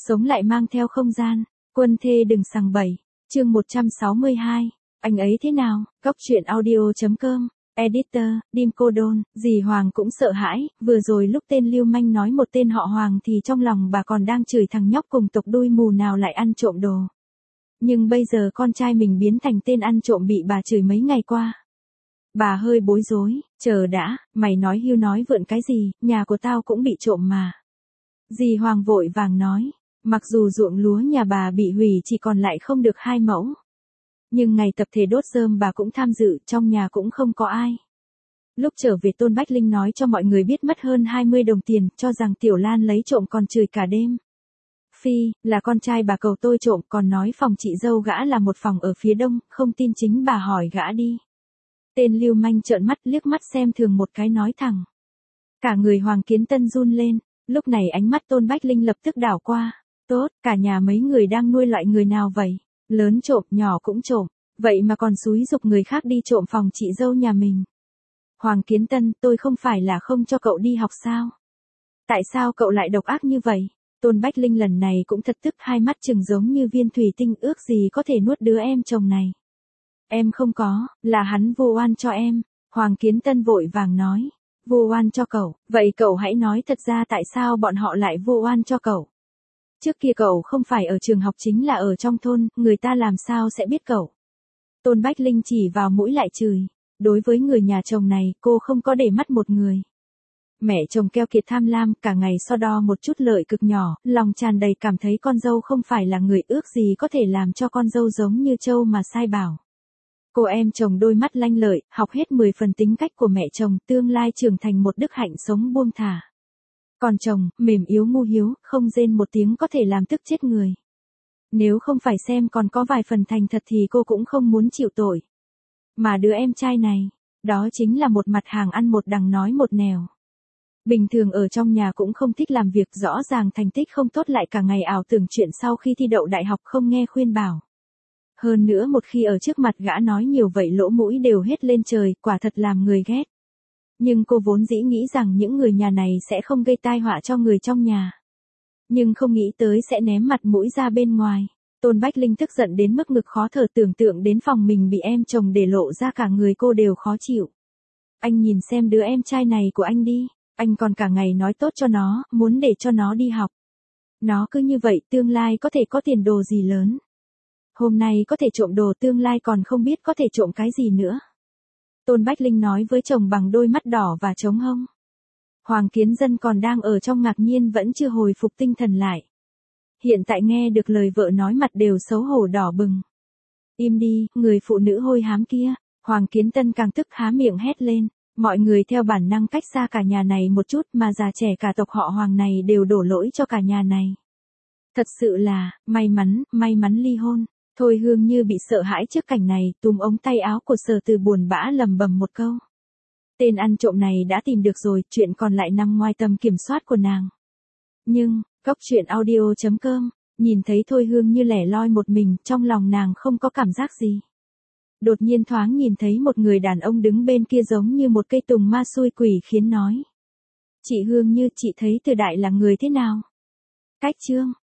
Sống lại mang theo không gian, quân thê đừng sằng bậy. Chương 162. Anh ấy thế nào? Góc truyện audio.com. Editor, Dim Cô Đôn. Dì Hoàng cũng sợ hãi, vừa rồi lúc tên lưu manh nói một tên họ Hoàng thì trong lòng bà còn đang chửi thằng nhóc cùng tộc đuôi mù nào lại ăn trộm đồ. Nhưng bây giờ con trai mình biến thành tên ăn trộm bị bà chửi mấy ngày qua. Bà hơi bối rối, chờ đã, mày nói hưu nói vượn cái gì, nhà của tao cũng bị trộm mà. Dì Hoàng vội vàng nói, mặc dù ruộng lúa nhà bà bị hủy chỉ còn lại không được 2 mẫu. Nhưng ngày tập thể đốt rơm bà cũng tham dự, trong nhà cũng không có ai. Lúc trở về Tôn Bách Linh nói cho mọi người biết mất hơn 20 đồng tiền, cho rằng Tiểu Lan lấy trộm còn chửi cả đêm. Phi, là con trai bà cầu tôi trộm, còn nói phòng chị dâu gã là một phòng ở phía đông, không tin chính bà hỏi gã đi. Tên lưu manh trợn mắt liếc mắt xem thường một cái nói thẳng. Cả người Hoàng Kiến Tân run lên, lúc này ánh mắt Tôn Bách Linh lập tức đảo qua. Tốt, cả nhà mấy người đang nuôi loại người nào vậy? Lớn trộm, nhỏ cũng trộm, vậy mà còn xúi giục người khác đi trộm phòng chị dâu nhà mình. Hoàng Kiến Tân, tôi không phải là không cho cậu đi học sao? Tại sao cậu lại độc ác như vậy? Tôn Bách Linh lần này cũng thật tức, hai mắt trừng giống như viên thủy tinh, ước gì có thể nuốt đứa em chồng này. Em không có, là hắn vu oan cho em. Hoàng Kiến Tân vội vàng nói, vu oan cho cậu, vậy cậu hãy nói thật ra tại sao bọn họ lại vu oan cho cậu. Trước kia cậu không phải ở trường học chính là ở trong thôn, người ta làm sao sẽ biết cậu. Tôn Bách Linh chỉ vào mũi lại chửi, đối với người nhà chồng này cô không có để mắt một người. Mẹ chồng keo kiệt tham lam, cả ngày so đo một chút lợi cực nhỏ, lòng tràn đầy cảm thấy con dâu không phải là người, ước gì có thể làm cho con dâu giống như trâu mà sai bảo. Cô em chồng đôi mắt lanh lợi, học hết 10 phần tính cách của mẹ chồng, tương lai trưởng thành một đức hạnh sống buông thả. Còn chồng, mềm yếu ngu hiếu, không rên một tiếng có thể làm tức chết người. Nếu không phải xem còn có vài phần thành thật thì cô cũng không muốn chịu tội. Mà đứa em trai này, đó chính là một mặt hàng ăn một đằng nói một nẻo. Bình thường ở trong nhà cũng không thích làm việc, rõ ràng thành tích không tốt lại cả ngày ảo tưởng chuyện sau khi thi đậu đại học không nghe khuyên bảo. Hơn nữa một khi ở trước mặt gã nói nhiều vậy lỗ mũi đều hết lên trời, quả thật làm người ghét. Nhưng cô vốn dĩ nghĩ rằng những người nhà này sẽ không gây tai họa cho người trong nhà. Nhưng không nghĩ tới sẽ ném mặt mũi ra bên ngoài. Tôn Bách Linh tức giận đến mức ngực khó thở, tưởng tượng đến phòng mình bị em chồng để lộ ra cả người cô đều khó chịu. Anh nhìn xem đứa em trai này của anh đi, anh còn cả ngày nói tốt cho nó, muốn để cho nó đi học. Nó cứ như vậy tương lai có thể có tiền đồ gì lớn. Hôm nay có thể trộm đồ, tương lai còn không biết có thể trộm cái gì nữa. Tôn Bách Linh nói với chồng bằng đôi mắt đỏ và trống hông. Hoàng Kiến Dân còn đang ở trong ngạc nhiên, vẫn chưa hồi phục tinh thần lại. Hiện tại nghe được lời vợ nói mặt đều xấu hổ đỏ bừng. Im đi, người phụ nữ hôi hám kia. Hoàng Kiến Tân càng tức há miệng hét lên. Mọi người theo bản năng cách xa cả nhà này một chút, mà già trẻ cả tộc họ Hoàng này đều đổ lỗi cho cả nhà này. Thật sự là, may mắn ly hôn. Thôi Hương như bị sợ hãi trước cảnh này, túm ống tay áo của Sở Từ buồn bã lầm bầm một câu. Tên ăn trộm này đã tìm được rồi, chuyện còn lại nằm ngoài tầm kiểm soát của nàng. Nhưng, góc truyện audio.com, nhìn thấy Thôi Hương như lẻ loi một mình, trong lòng nàng không có cảm giác gì. Đột nhiên thoáng nhìn thấy một người đàn ông đứng bên kia giống như một cây tùng ma xui quỷ khiến nói. Chị Hương như, chị thấy Từ Đại là người thế nào? Cách chương.